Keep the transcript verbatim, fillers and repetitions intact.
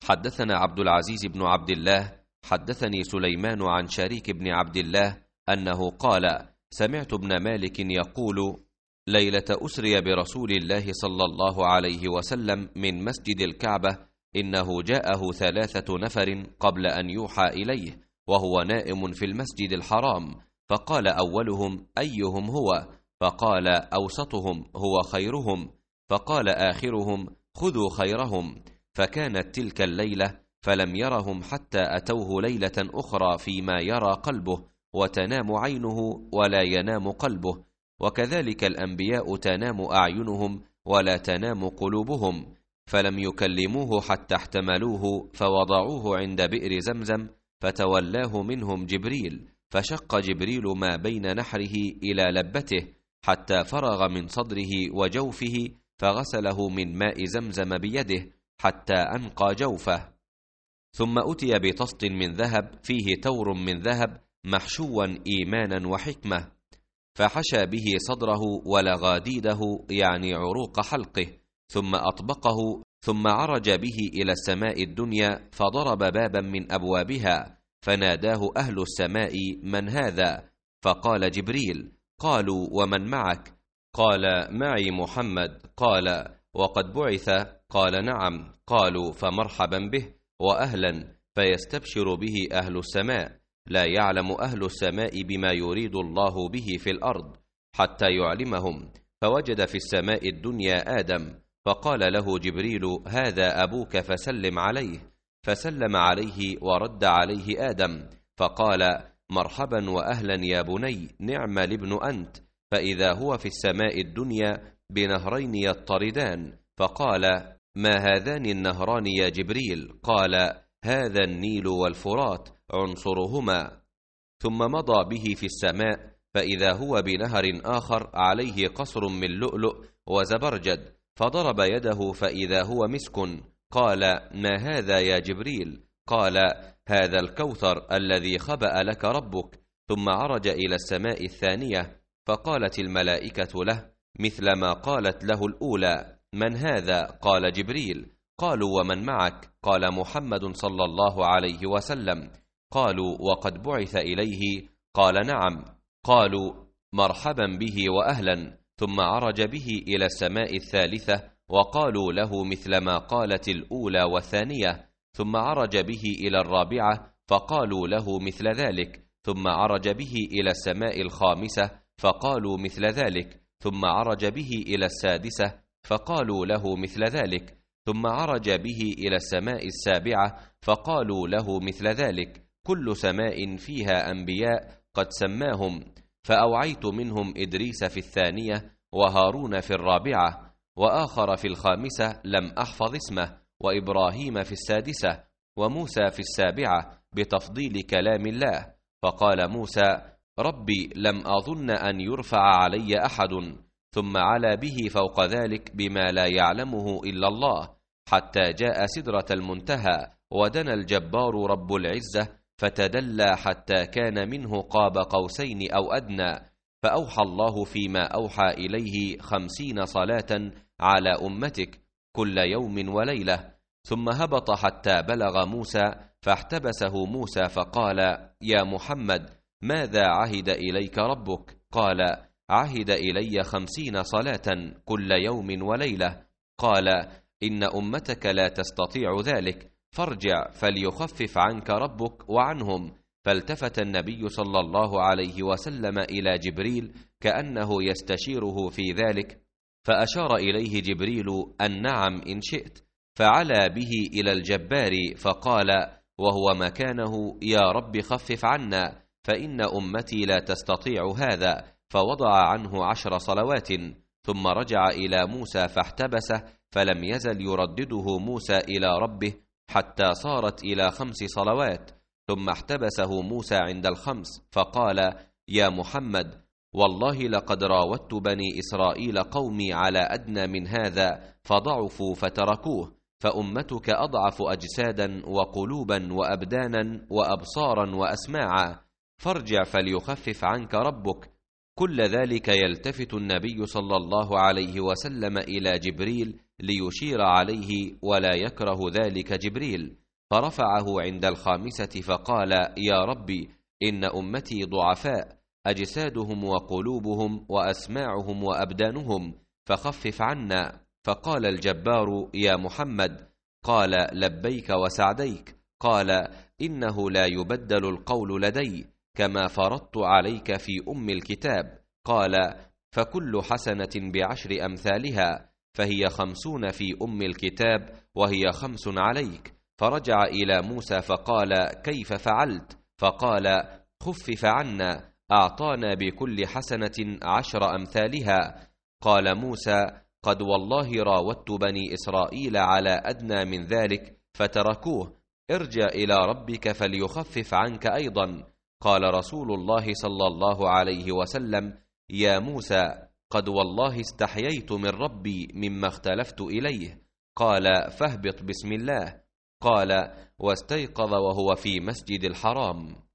حدثنا عبد العزيز بن عبد الله حدثني سليمان عن شريك بن عبد الله أنه قال: سمعت ابن مالك يقول: ليلة أسري برسول الله صلى الله عليه وسلم من مسجد الكعبة إنه جاءه ثلاثة نفر قبل أن يوحى إليه وهو نائم في المسجد الحرام، فقال أولهم: أيهم هو؟ فقال: أوسطهم هو خيرهم، فقال آخرهم: خذوا خيرهم. فكانت تلك الليلة، فلم يرهم حتى أتوه ليلة أخرى فيما يرى قلبه وتنام عينه ولا ينام قلبه، وكذلك الأنبياء تنام أعينهم ولا تنام قلوبهم، فلم يكلموه حتى احتملوه فوضعوه عند بئر زمزم، فتولاه منهم جبريل، فشق جبريل ما بين نحره إلى لبته حتى فرغ من صدره وجوفه، فغسله من ماء زمزم بيده حتى أنقى جوفه، ثم أتي بطست من ذهب فيه تور من ذهب محشوا إيمانا وحكمة، فحشى به صدره ولغاديده يعني عروق حلقه، ثم أطبقه، ثم عرج به إلى السماء الدنيا، فضرب بابا من أبوابها، فناداه أهل السماء: من هذا؟ فقال: جبريل. قالوا: ومن معك؟ قال: معي محمد. قال: وقد بعث؟ قال: نعم. قالوا: فمرحبا به وأهلا، فيستبشر به أهل السماء، لا يعلم أهل السماء بما يريد الله به في الأرض حتى يعلمهم. فوجد في السماء الدنيا آدم، فقال له جبريل: هذا أبوك فسلم عليه. فسلم عليه ورد عليه آدم، فقال: مرحبا وأهلا يا بني، نعم الابن أنت. فإذا هو في السماء الدنيا بنهرين يضطردان، فقال: ما هذان النهران يا جبريل؟ قال: هذا النيل والفرات عنصرهما. ثم مضى به في السماء، فإذا هو بنهر آخر عليه قصر من لؤلؤ وزبرجد، فضرب يده فإذا هو مسك. قال: ما هذا يا جبريل؟ قال: هذا الكوثر الذي خبأ لك ربك. ثم عرج إلى السماء الثانية، فقالت الملائكة له مثل ما قالت له الأولى: من هذا؟ قال: جبريل. قالوا: ومن معك؟ قال: محمد صلى الله عليه وسلم. قالوا: وقد بعث إليه؟ قال: نعم. قالوا: مرحبا به وأهلا. ثم عرج به إلى السماء الثالثة، وقالوا له مثل ما قالت الأولى والثانية. ثم عرج به إلى الرابعة، فقالوا له مثل ذلك. ثم عرج به إلى السماء الخامسة، فقالوا مثل ذلك. ثم عرج به إلى السادسة، فقالوا له مثل ذلك. ثم عرج به إلى السماء السابعة، فقالوا له مثل ذلك. كل سماء فيها أنبياء قد سماهم، فأوعيت منهم إدريس في الثانية، وهارون في الرابعة، وآخر في الخامسة لم أحفظ اسمه، وإبراهيم في السادسة، وموسى في السابعة، بتفضيل كلام الله. فقال موسى: ربي لم أظن أن يرفع علي أحد. ثم علا به فوق ذلك بما لا يعلمه إلا الله، حتى جاء سدرة المنتهى، ودنا الجبار رب العزة، فتدلى حتى كان منه قاب قوسين أو أدنى. فأوحى الله فيما أوحى إليه خمسين صلاة على أمتك كل يوم وليلة. ثم هبط حتى بلغ موسى، فاحتبسه موسى فقال: يا محمد، ماذا عهد إليك ربك؟ قال: عهد إلي خمسين صلاة كل يوم وليلة. قال: إن أمتك لا تستطيع ذلك، فارجع فليخفف عنك ربك وعنهم. فالتفت النبي صلى الله عليه وسلم إلى جبريل كأنه يستشيره في ذلك، فأشار إليه جبريل أن نعم إن شئت، فعلى به إلى الجبار فقال وهو مكانه: يا رب خفف عنا، فإن أمتي لا تستطيع هذا. فوضع عنه عشر صلوات. ثم رجع إلى موسى فاحتبسه، فلم يزل يردده موسى إلى ربه حتى صارت إلى خمس صلوات. ثم احتبسه موسى عند الخمس، فقال: يا محمد، والله لقد راودت بني إسرائيل قومي على أدنى من هذا فضعفوا فتركوه، فأمتك أضعف أجسادا وقلوبا وأبدانا وأبصارا وأسماعا، فارجع فليخفف عنك ربك. كل ذلك يلتفت النبي صلى الله عليه وسلم إلى جبريل ليشير عليه ولا يكره ذلك جبريل، فرفعه عند الخامسة فقال: يا ربي، إن أمتي ضعفاء، أجسادهم وقلوبهم وأسماعهم وأبدانهم، فخفف عنا. فقال الجبار: يا محمد. قال: لبيك وسعديك. قال: إنه لا يبدل القول لدي، كما فرضت عليك في أم الكتاب. قال: فكل حسنة بعشر أمثالها، فهي خمسون في أم الكتاب، وهي خمس عليك. فرجع إلى موسى فقال: كيف فعلت؟ فقال: خفف عنا، أعطانا بكل حسنة عشر أمثالها. قال موسى: قد والله راودت بني إسرائيل على أدنى من ذلك فتركوه، ارجع إلى ربك فليخفف عنك أيضا. قال رسول الله صلى الله عليه وسلم: يا موسى، قد والله استحييت من ربي مما اختلفت إليه. قال: فاهبط بسم الله. قال: واستيقظ وهو في مسجد الحرام.